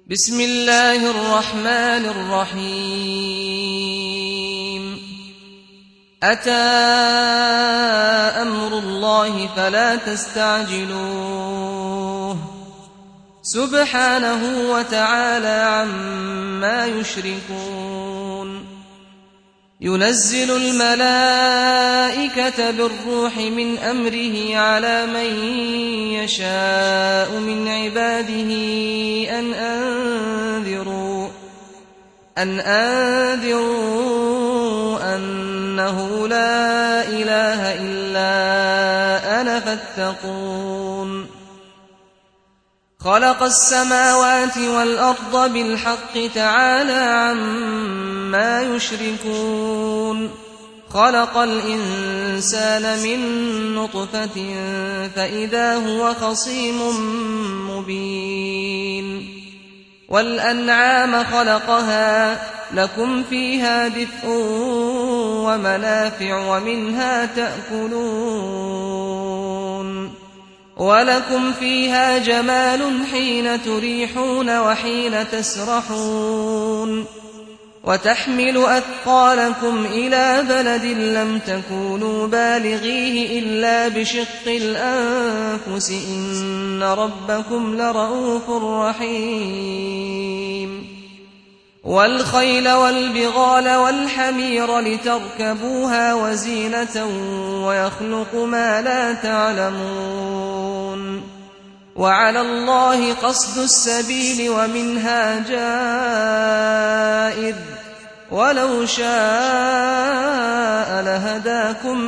بسم الله الرحمن الرحيم أتى أمر الله فلا تستعجلوه سبحانه وتعالى عما يشركون ينزل الملائكة بالروح من أمره على من يشاء من عباده أن أنذروا أنه لا إله إلا أنا فاتقون خلق السماوات والأرض بالحق تعالى عما يشركون خلق الإنسان من نطفة فإذا هو خصيم مبين والأنعام خلقها لكم فيها دفء ومنافع ومنها تأكلون ولكم فيها جمال حين تريحون وحين تسرحون وتحمل أثقالكم إلى بلد لم تكونوا بالغيه إلا بشق الأنفس إن ربكم لرؤوف رحيم والخيل والبغال والحمير لتركبوها وزينة ويخلق ما لا تعلمون وعلى الله قصد السبيل ومنها جائر ولو شاء لهداكم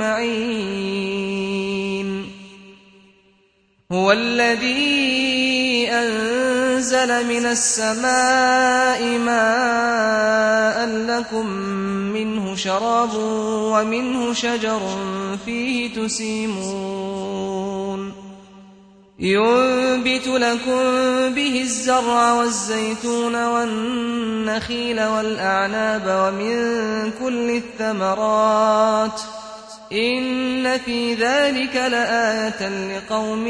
أجمعين هو الذي أنزل من السماء ماء لكم منه شراب ومنه شجر فيه تسيمون ينبت لكم به الزرع والزيتون والنخيل والأعناب ومن كل الثمرات إن في ذلك لآية لقوم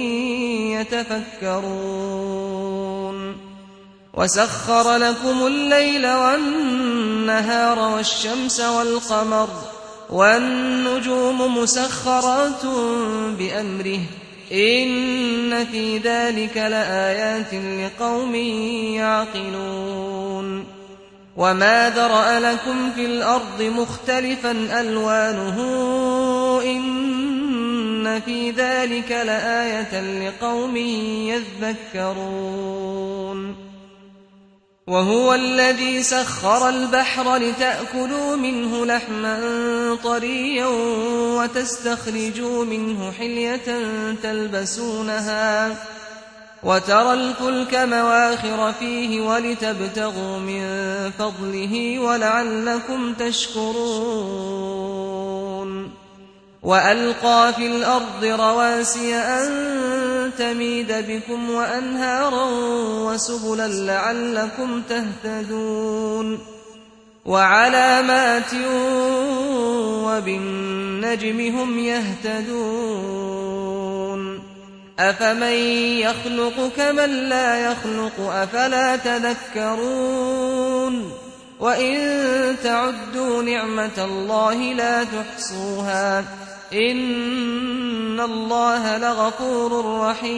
يتفكرون وسخر لكم الليل والنهار والشمس والقمر والنجوم مسخرات بأمره إن في ذلك لآيات لقوم يعقلون وما ذرأ لكم في الأرض مختلفا ألوانه إن في ذلك لآية لقوم يذكرون وهو الذي سخر البحر لتأكلوا منه لحما طريا وتستخرجوا منه حلية تلبسونها وترى الفلك مواخر فيه ولتبتغوا من فضله ولعلكم تشكرون وألقى في الأرض رواسي أن تميد بكم وأنهارا وسبلا لعلكم تهتدون وعلامات وبالنجم هم يهتدون أفمن يخلق كمن لا يخلق أفلا تذكرون وإن تعدوا نعمة الله لا تحصوها إن الله لغفور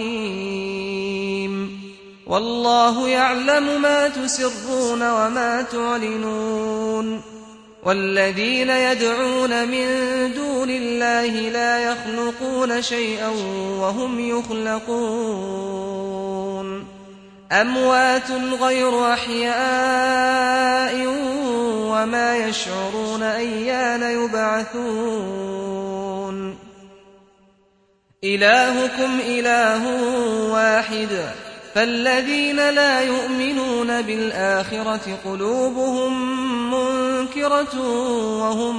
رحيم والله يعلم ما تسرون وما تعلنون والذين يدعون من دون الله لا يخلقون شيئا وهم يخلقون أموات غير أحياء وما يشعرون أيان يبعثون إلهكم إله واحد فالذين لا يؤمنون بالآخرة قلوبهم منكرة وهم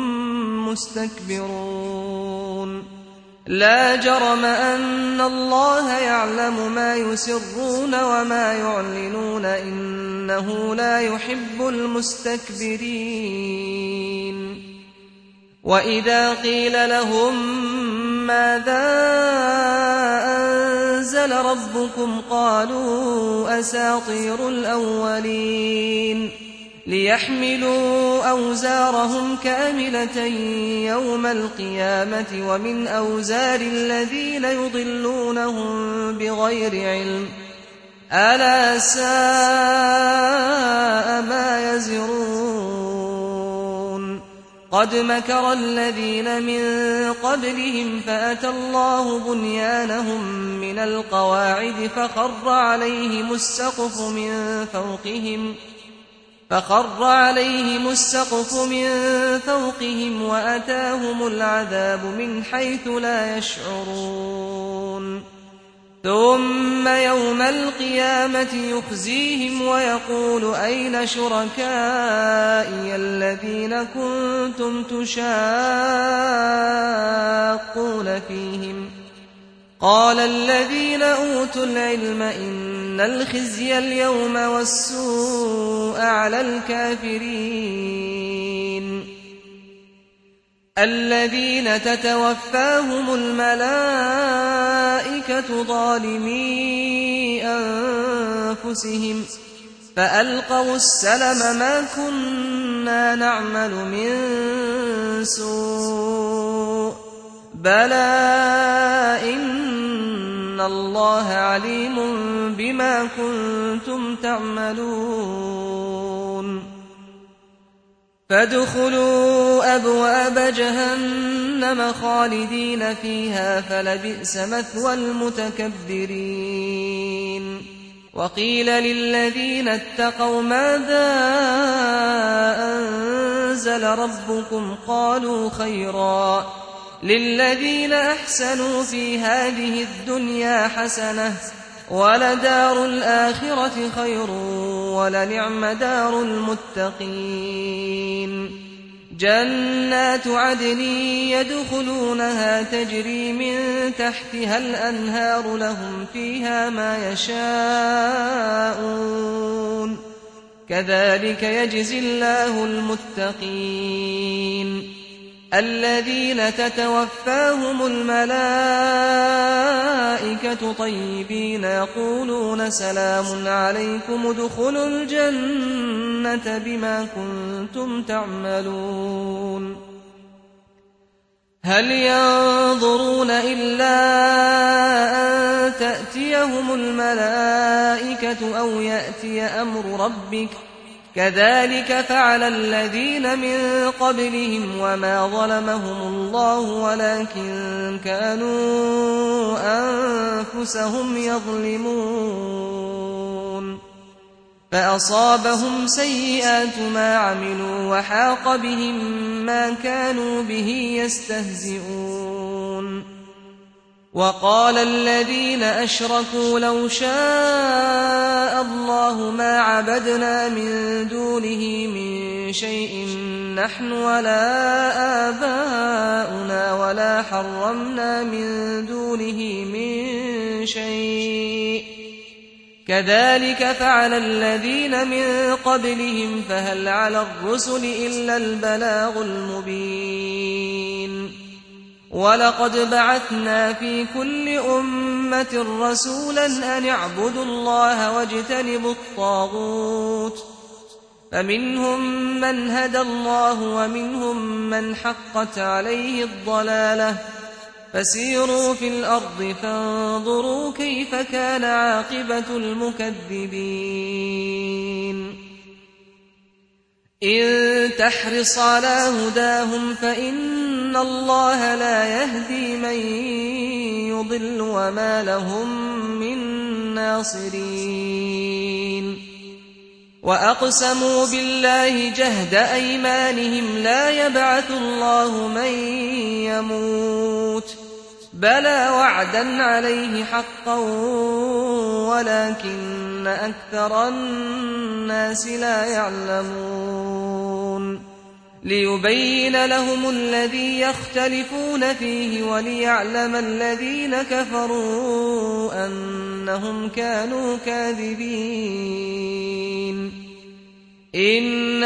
مستكبرون لا جرم أن الله يعلم ما يسرون وما يعلنون إنه لا يحب المستكبرين وإذا قيل لهم ماذا أنزل أنزل ربكم قالوا أساطير الأولين ليحملوا أوزارهم كاملة يوم القيامة ومن أوزار الذين يضلونهم بغير علم ألا ساء ما يزرون قد مكر الذين من قبلهم فأتى الله بنيانهم من القواعد فخر عليهم السقف من فوقهم وأتاهم العذاب من حيث لا يشعرون ثم يوم القيامة يخزيهم ويقول أين شركائي الذين كنتم تشاقون فيهم قال الذين أوتوا العلم إن الخزي اليوم والسوء على الكافرين الذين تتوفاهم الملائكة ظالمي أنفسهم فألقوا السلم ما كنا نعمل من سوء بلى إن الله عليم بما كنتم تعملون فادخلوا أبواب جهنم خالدين فيها فلبئس مثوى المتكبرين وقيل للذين اتقوا ماذا أنزل ربكم قالوا خيرا للذين أحسنوا في هذه الدنيا حسنة ولدار الآخرة خير ولنعم دار المتقين جنات عدن يدخلونها تجري من تحتها الأنهار لهم فيها ما يشاءون كذلك يجزي الله المتقين الذين تتوفاهم الملائكة طيبين يقولون سلام عليكم ادخلوا الجنة بما كنتم تعملون هل ينظرون إلا أن تأتيهم الملائكة أو يأتي أمر ربك كذلك فعل الذين من قبلهم وما ظلمهم الله ولكن كانوا أنفسهم يظلمون فأصابهم سيئات ما عملوا وحاق بهم ما كانوا به يستهزئون وقال الذين أشركوا لو شاء الله ما عبدنا من دونه من شيء نحن ولا آباؤنا ولا حرمنا من دونه من شيء كذلك فعل الذين من قبلهم فهل على الرسل إلا البلاغ المبين ولقد بعثنا في كل أمة رسولا أن اعبدوا الله واجتنبوا الطاغوت فمنهم من هدى الله ومنهم من حقت عليه الضلالة فسيروا في الأرض فانظروا كيف كان عاقبة المكذبين إن تحرص على هداهم فإن الله لا يهدي من يضل وما لهم من ناصرين وأقسموا بالله جهد أيمانهم لا يبعث الله من يموت بلى وعدا عليه حقا ولكن أكثر الناس لا يعلمون ليبين لهم الذي يختلفون فيه وليعلم الذين كفروا أنهم كانوا كاذبين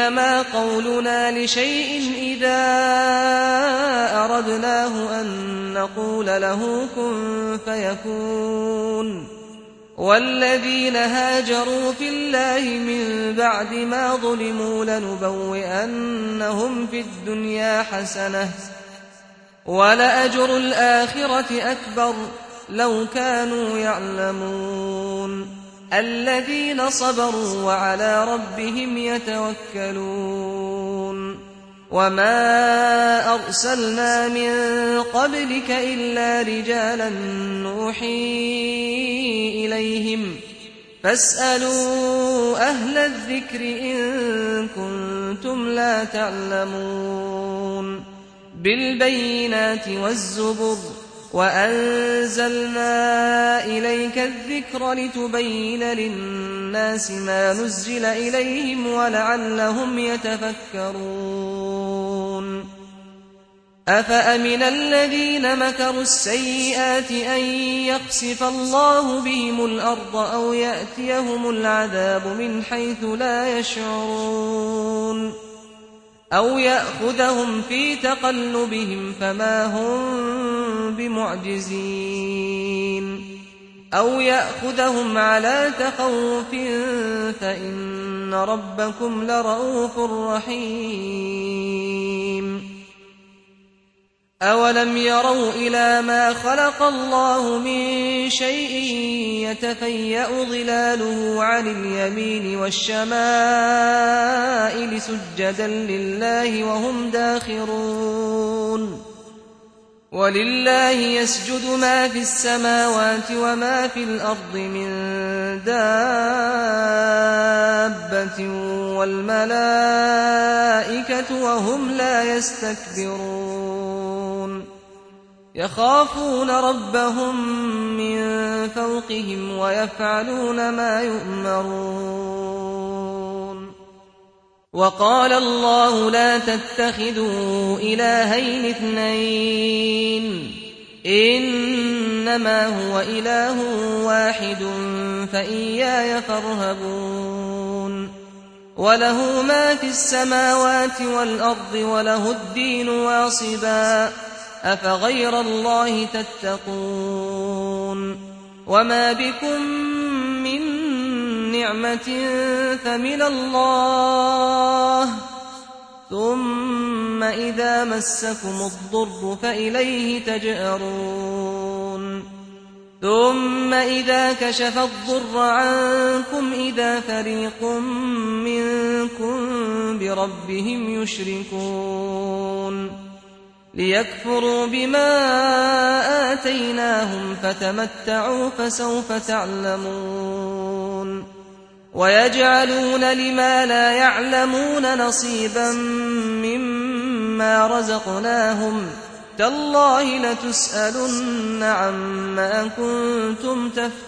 إنما قولنا لشيء إذا أردناه أن نقول له كن فيكون. والذين هاجروا في الله من بعد ما ظلموا لنبوئنهم في الدنيا حسنة ولأجر الآخرة أكبر لو كانوا يعلمون. الذين صبروا وعلى ربهم يتوكلون. وما أرسلنا من قبلك إلا رجالا نوحي إليهم فاسألوا أهل الذكر إن كنتم لا تعلمون. بالبينات والزبر وأنزلنا إليك الذكر لتبين للناس ما نزل إليهم ولعلهم يتفكرون. أفأمن الذين مكروا السيئات أن يخسف الله بهم الأرض أو يأتيهم العذاب من حيث لا يشعرون أو يأخذهم في تقلبهم فما هم بمعجزين أو يأخذهم على تخوف فإن ربكم لرؤوف رحيم. أولم يروا إلى ما خلق الله من شيء يتفيأ ظلاله عن اليمين والشمائل سجدا لله وهم داخرون. ولله يسجد ما في السماوات وما في الأرض من دابة والملائكة وهم لا يستكبرون. يخافون ربهم من فوقهم ويفعلون ما يؤمرون. وقال الله لا تتخذوا إلهين اثنين إنما هو إله واحد فإياي فارهبون. وله ما في السماوات والأرض وله الدين واصبا أفغير الله تتقون. وما بكم من نعمة فمن الله ثم إذا مسكم الضر فإليه تجأرون. ثم إذا كشف الضر عنكم إذا فريق منكم بربهم يشركون. ليكفروا بما آتيناهم فتمتعوا فسوف تعلمون. ويجعلون لما لا يعلمون نصيبا مما رزقناهم تالله لتسألن عما كنتم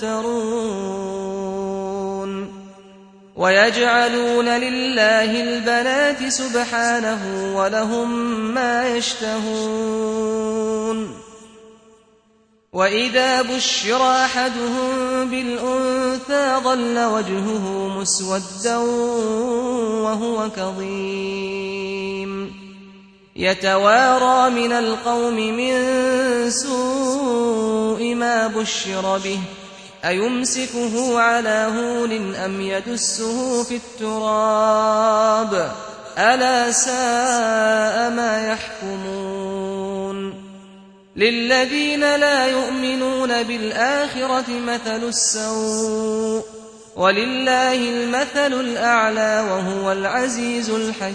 تفترون. ويجعلون لله البنات سبحانه ولهم ما يشتهون. وإذا بشر أحدهم بالأنثى ظل وجهه مسودا وهو كظيم يتوارى من القوم من سوء ما بشر به أيمسكه على هون أم يدسه في التراب ألا ساء ما يحكمون. للذين لا يؤمنون بالآخرة مثل السوء ولله المثل الأعلى وهو العزيز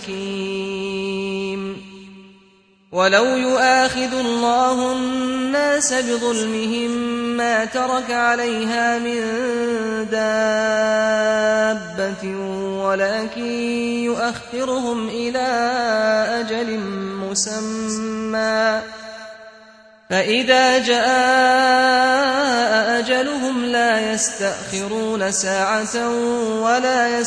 الحكيم. ولو يؤاخذ الله الناس بظلمهم ما ترك عليها من دابة ولكن يؤخرهم إلى أجل مسمى فإذا جاء أجلهم لا يستأخرون ساعة ولا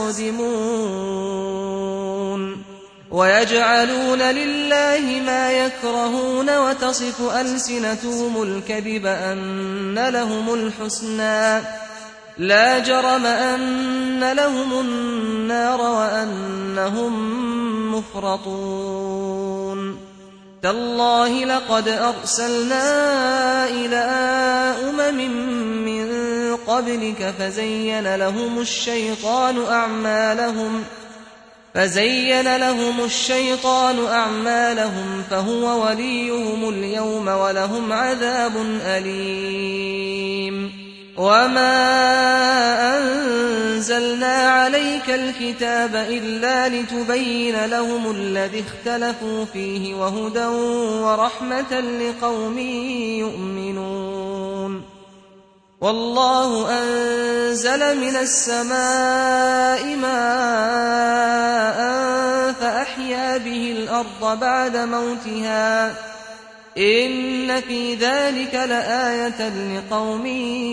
يستقدمون. ويجعلون لله ما يكرهون وتصف ألسنتهم الكذب أن لهم الحسنى لا جرم أن لهم النار وأنهم مفرطون. تالله لقد أرسلنا إلى من قبلك فزين لهم الشيطان أعمالهم فهو وليهم اليوم ولهم عذاب أليم وما أنزلنا عليك الكتاب إلا لتبين لهم الذي اختلفوا فيه وهدى ورحمة لقوم يؤمنون والله أنزل من السماء ماء فأحيا به الأرض بعد موتها إن في ذلك لآية لقوم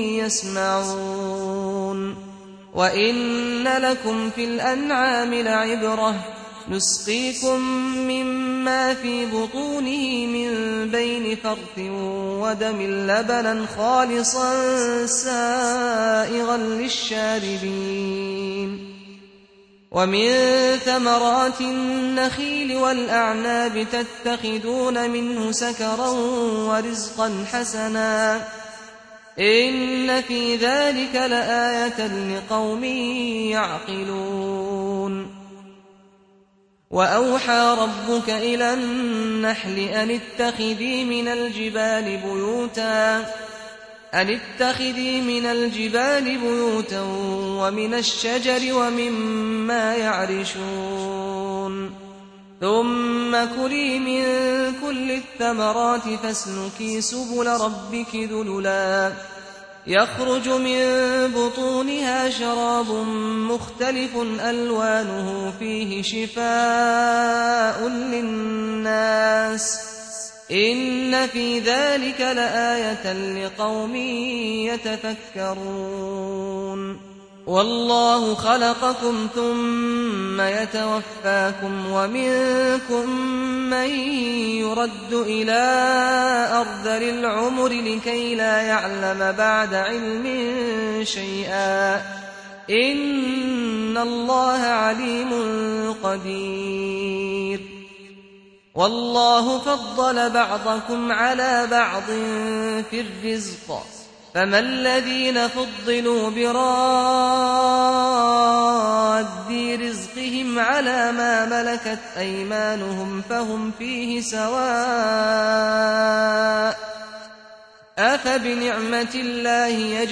يسمعون وإن لكم في الأنعام لعبرة نسقيكم مما في بطونه من بين فرث ودم لبنا خالصا سائغا للشاربين ومن ثمرات النخيل والأعناب تتخذون منه سكرا ورزقا حسنا إن في ذلك لآية لقوم يعقلون وأوحى ربك إلى النحل أن اتخذي من الجبال بيوتا ومن الشجر ومما يعرشون ثم كلي من كل الثمرات فاسلكي سبل ربك ذللا يخرج من بطونها شراب مختلف ألوانه فيه شفاء للناس إن في ذلك لآية لقوم يتفكرون والله خلقكم ثم يتوفاكم ومنكم من يرد إلى أرذل العمر لكي لا يعلم بعد علم شيئا إن الله عليم قدير والله فضل بعضكم على بعض في الرزق فما الذين فضلوا براد رزقهم على ما ملكت أيمانهم فهم فيه سواء أفبنعمة الله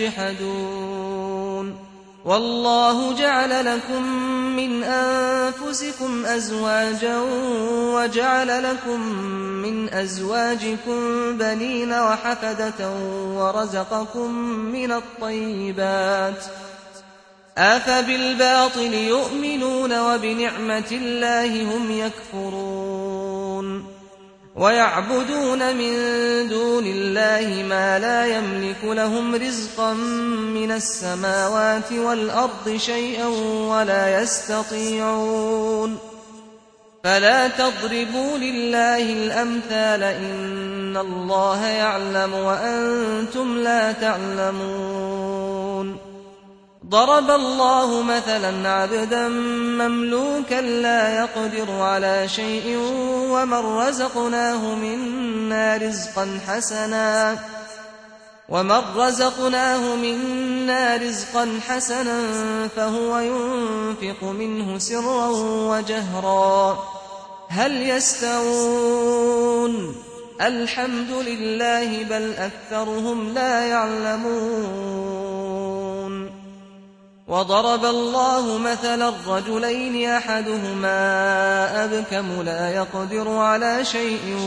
يجحدون والله جعل لكم من أنفسكم أزواجا وجعل لكم من أزواجكم بنين وحفدة ورزقكم من الطيبات أفبالباطل يؤمنون وبنعمة الله هم يكفرون ويعبدون من دون الله ما لا يملك لهم رزقا من السماوات والأرض شيئا ولا يستطيعون فلا تضربوا لله الأمثال إن الله يعلم وأنتم لا تعلمون ضرب الله مثلا عبدا مملوكا لا يقدر على شيء ومن رزقناه منا رزقا حسنا فهو ينفق منه سرا وجهرا هل يستوون الحمد لله بل أكثرهم لا يعلمون وضرب الله مثلا الرجلين أحدهما أبكم لا يقدر على شيء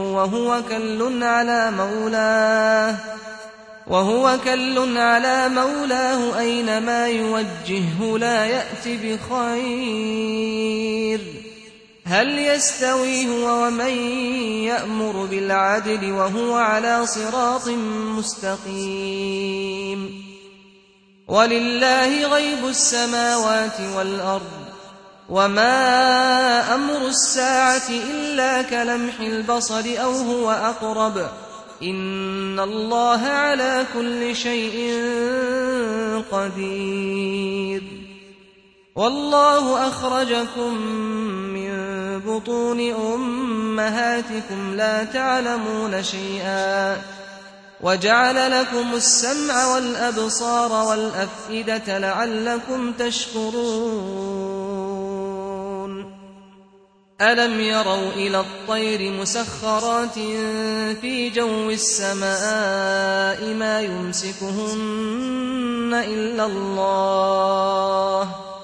وهو كل على مولاه أينما يوجهه لا يأتي بخير هل يستوي هو ومن يأمر بالعدل وهو على صراط مستقيم ولله غيب السماوات والأرض وما أمر الساعة إلا كلمح البصر أو هو أقرب إن الله على كل شيء قدير والله أخرجكم من بطون أمهاتكم لا تعلمون شيئا وجعل لكم السمع والأبصار والأفئدة لعلكم تشكرون ألم يروا إلى الطير مسخرات في جو السماء ما يمسكهن إلا الله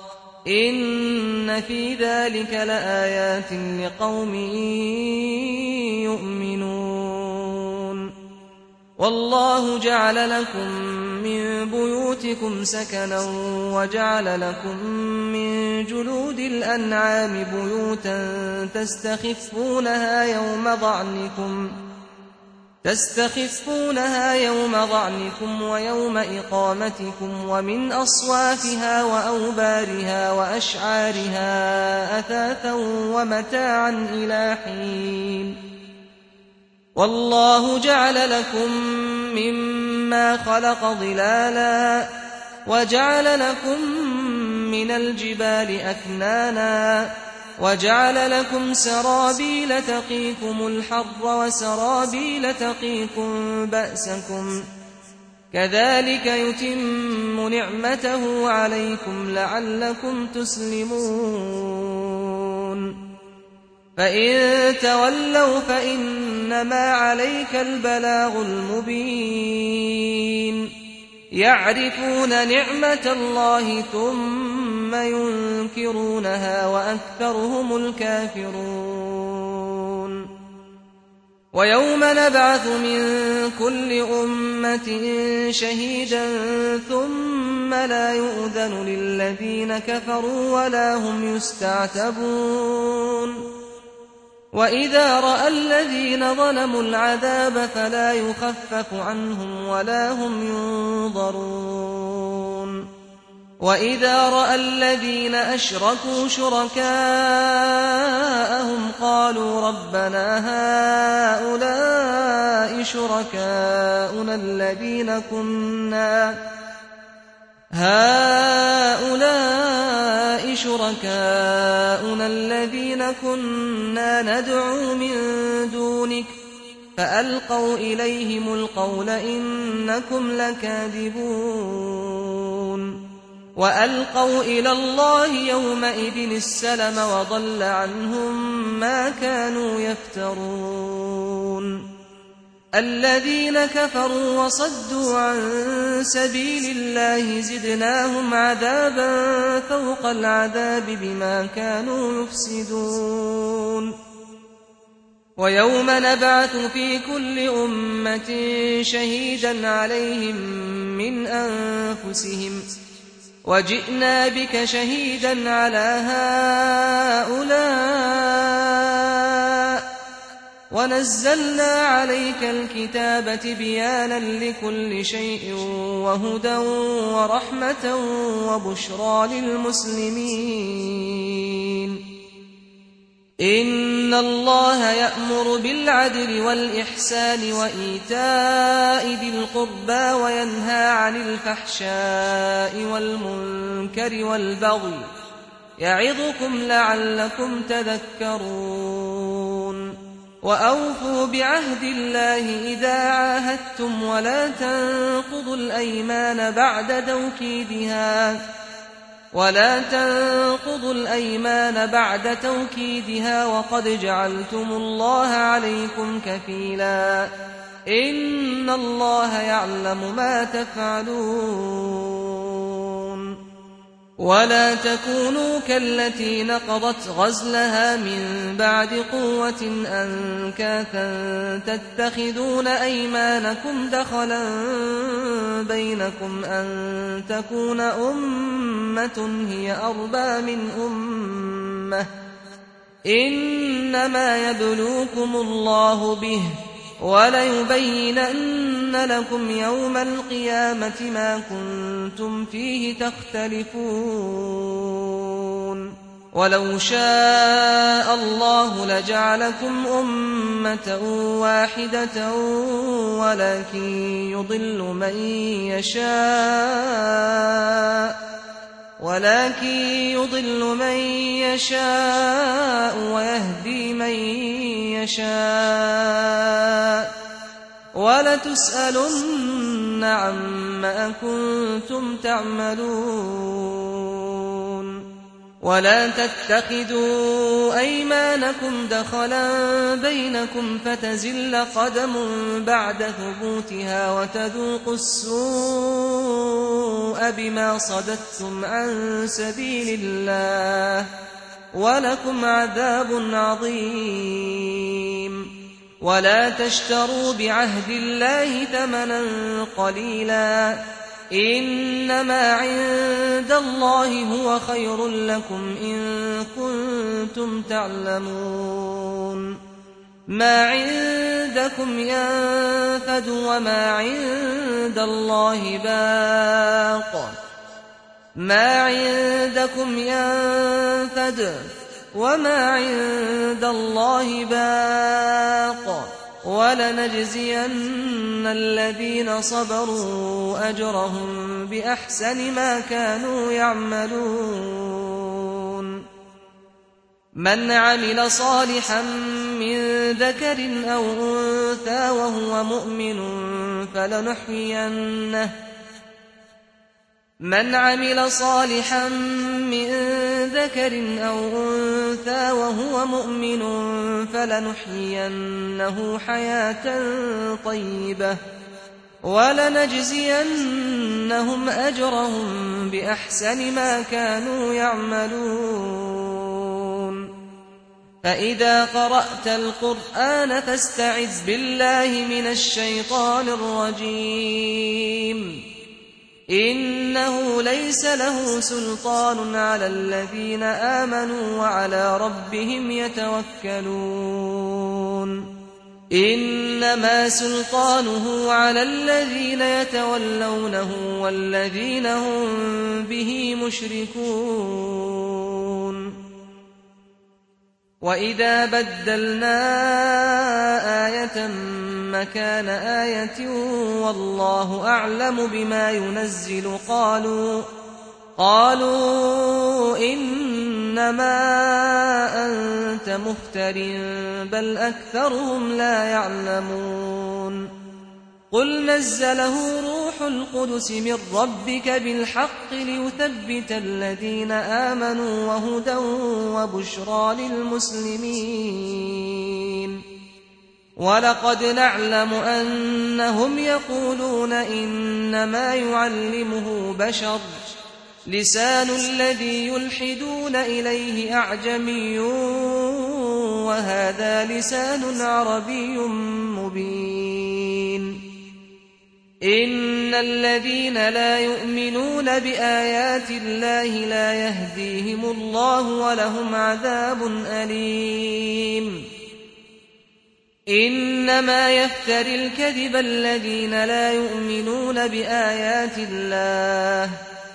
إن في ذلك لآيات لقوم يؤمنون والله جعل لكم من بيوتكم سكنا وجعل لكم من جلود الأنعام بيوتا تستخفونها يوم ضعنكم ويوم إقامتكم ومن أصوافها وأوبارها وأشعارها أثاثا ومتاعا إلى حين والله جعل لكم مما خلق ظلالا وجعل لكم من الجبال أكنانا وجعل لكم سرابيل تقيكم الحر وسرابيل تقيكم بأسكم كذلك يتم نعمته عليكم لعلكم تسلمون فإن تولوا فإنما عليك البلاغ المبين يعرفون نعمة الله ثم ينكرونها وأكثرهم الكافرون ويوم نبعث من كل أمة شهيدا ثم لا يؤذن للذين كفروا ولا هم يستعتبون وإذا رأى الذين ظلموا العذاب فلا يخفف عنهم ولا هم ينظرون وإذا رأى الذين أشركوا شركاءهم قالوا ربنا هؤلاء شركاؤنا الذين كنا ندعو من دونك فألقوا إليهم القول إنكم لكاذبون وألقوا إلى الله يومئذ السلم وضل عنهم ما كانوا يفترون الذين كفروا وصدوا عن سبيل الله زدناهم عذابا فوق العذاب بما كانوا يفسدون ويوم نبعث في كل أمة شهيدا عليهم من أنفسهم وجئنا بك شهيدا على هؤلاء ونزلنا عليك الكتاب تبيانا لكل شيء وهدى ورحمة وبشرى للمسلمين إن الله يأمر بالعدل والإحسان وإيتاء ذي القربى وينهى عن الفحشاء والمنكر والبغي يعظكم لعلكم تذكرون وأوفوا بعهد الله إذا عاهدتم ولا تنقضوا الأيمان بعد توكيدها وقد جعلتم الله عليكم كفيلا إن الله يعلم ما تفعلون ولا تكونوا كالتي نقضت غزلها من بعد قوة أنكاثا تتخذون أيمانكم دخلا بينكم أن تكون أمة هي أربى من أمة إنما يبلوكم الله به وليبينن لكم يوم القيامة ما كنتم فيه تختلفون ولو شاء الله لجعلكم أمة واحدة ولكن يضل من يشاء ولكن يضل من يشاء ويهدي من يشاء ولتسألن عما كنتم تعملون ولا تتخذوا أيمانكم دخلا بينكم فتزل قدم بعد ثبوتها وتذوقوا السوء بما صددتم عن سبيل الله ولكم عذاب عظيم ولا تشتروا بعهد الله ثمنا قليلا إنما عند الله هو خير لكم إن كنتم تعلمون ما عندكم ينفد وما عند الله باق ما عندكم ينفد وما عند الله باق ولنجزين الذين صبروا أجرهم بأحسن ما كانوا يعملون من عمل صالحا من ذكر أو أنثى وهو مؤمن فلنحيينه حياة طيبة ولنجزينهم أجرهم بأحسن ما كانوا يعملون فإذا قرأت القرآن فاستعذ بالله من الشيطان الرجيم إنه ليس له سلطان على الذين آمنوا وعلى ربهم يتوكلون إنما سلطانه على الذين يتولونه والذين هم به مشركون وإذا بدلنا آية مكان آية والله أعلم بما ينزل قالوا إنما أنت مفتر بل أكثرهم لا يعلمون قل نزله روح القدس من ربك بالحق ليثبت الذين آمنوا وهدى وبشرى للمسلمين ولقد نعلم أنهم يقولون إنما يعلمه بشر لسان الذي يلحدون إليه أعجمي وهذا لسان عربي مبين إن الذين لا يؤمنون بآيات الله لا يهديهم الله ولهم عذاب أليم إنما يفتري الكذب الذين لا يؤمنون بآيات الله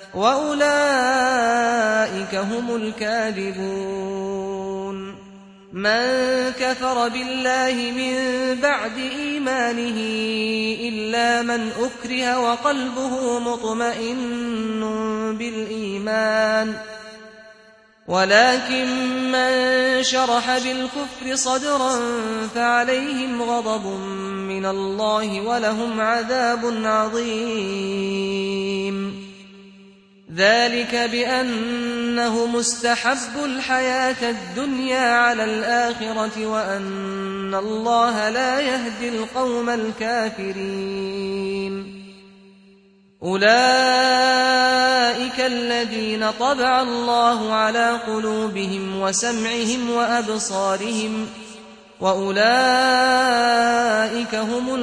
وأولئك هم الكاذبون من كفر بالله من بعد إيمانه إلا من أكره وقلبه مطمئن بالإيمان ولكن من شرح بالكفر صدرا فعليهم غضب من الله ولهم عذاب عظيم ذلك بأنه مستحب الحياة الدنيا على الآخرة وأن الله لا يهدي القوم الكافرين أولئك الذين طبع الله على قلوبهم وسمعهم وأبصارهم وأولئك هم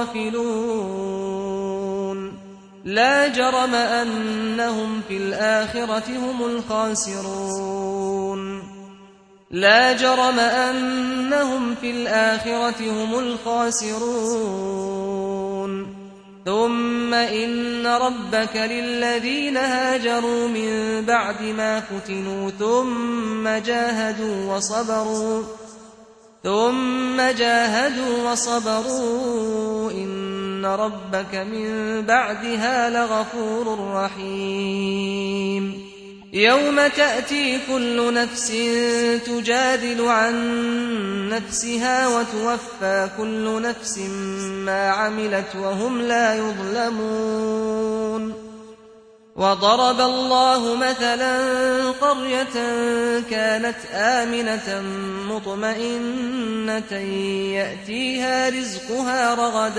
الغافلون لا جرم أنهم في الآخرة هم الخاسرون لا جرم أنهم في الآخرة هم الخاسرون ثم إن ربك للذين هاجروا من بعد ما فتنوا ثم جاهدوا وصبروا إن ربك من بعدها لغفور رحيم يوم تأتي كل نفس تجادل عن نفسها وتوفى كل نفس ما عملت وهم لا يظلمون وضرب الله مثلا قرية كانت آمنة مطمئنة يأتيها رزقها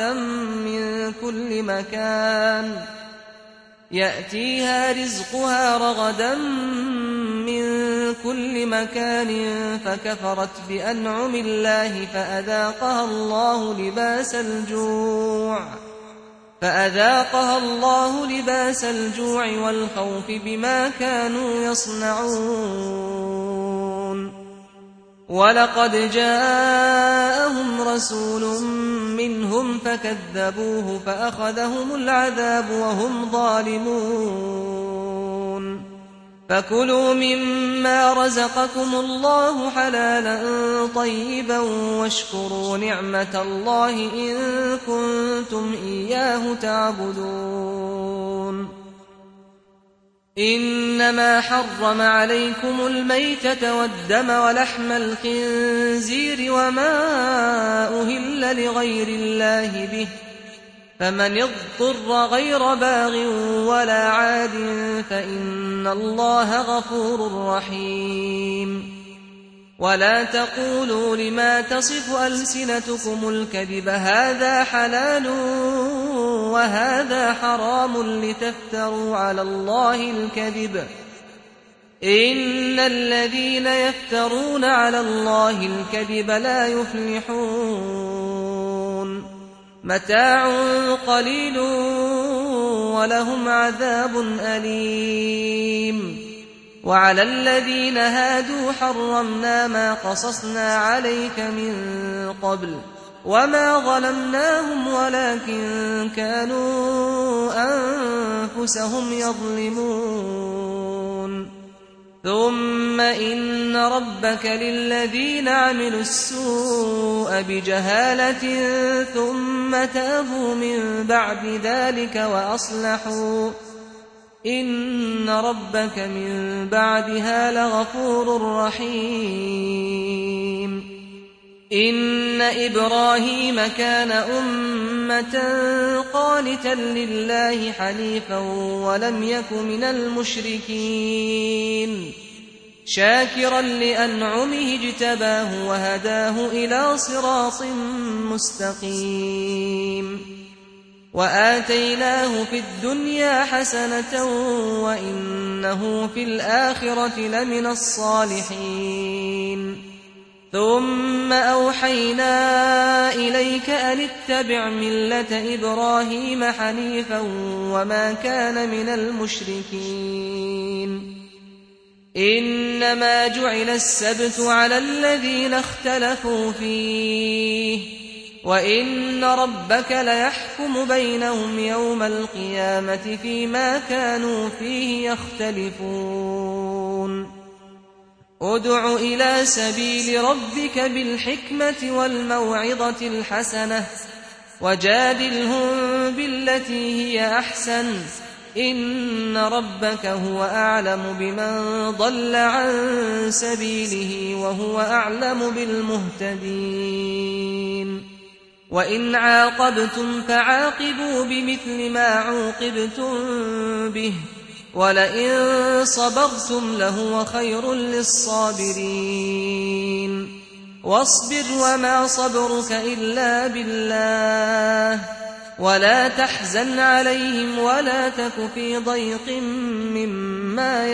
رغدا من كل مكان فكفرت بأنعم الله فأذاقها الله لباس الجوع والخوف بما كانوا يصنعون ولقد جاءهم رسول منهم فكذبوه فأخذهم العذاب وهم ظالمون فكلوا مما رزقكم الله حلالا طيبا واشكروا نعمة الله إن كنتم إياه تعبدون إنما حرم عليكم الميتة والدم ولحم الخنزير وما أهل لغير الله به فمن اضطر غير باغ ولا عاد فإن الله غفور رحيم ولا تقولوا لما تصف ألسنتكم الكذب هذا حلال وهذا حرام لتفتروا على الله الكذب إن الذين يفترون على الله الكذب لا يفلحون متاع قليل ولهم عذاب أليم وعلى الذين هادوا حرمنا ما قصصنا عليك من قبل وما ظلمناهم ولكن كانوا أنفسهم يظلمون ثم إن ربك للذين عملوا السوء بجهالة ثم تابوا من بعد ذلك وأصلحوا إن ربك من بعدها لغفور رحيم إن إبراهيم كان أمة قانتا لله حنيفا ولم يك من المشركين شاكرا لأنعمه اجتباه وهداه إلى صراط مستقيم وآتيناه في الدنيا حسنة وإنه في الآخرة لمن الصالحين ثم أوحينا إليك أن اتبع ملة إبراهيم حنيفا وما كان من المشركين إنما جعل السبت على الذين اختلفوا فيه وإن ربك ليحكم بينهم يوم القيامة فيما كانوا فيه يختلفون ادع إلى سبيل ربك بالحكمة والموعظة الحسنة وجادلهم بالتي هي أحسن إن ربك هو أعلم بمن ضل عن سبيله وهو أعلم بالمهتدين وإن عاقبتم فعاقبوا بمثل ما عوقبتم به ولئن صبرتم لهو خير للصابرين واصبر وما صبرك إلا بالله ولا تحزن عليهم ولا تك في ضيق مما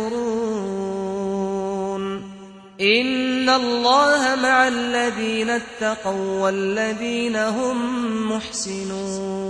يمكرون إن الله مع الذين اتقوا والذين هم محسنون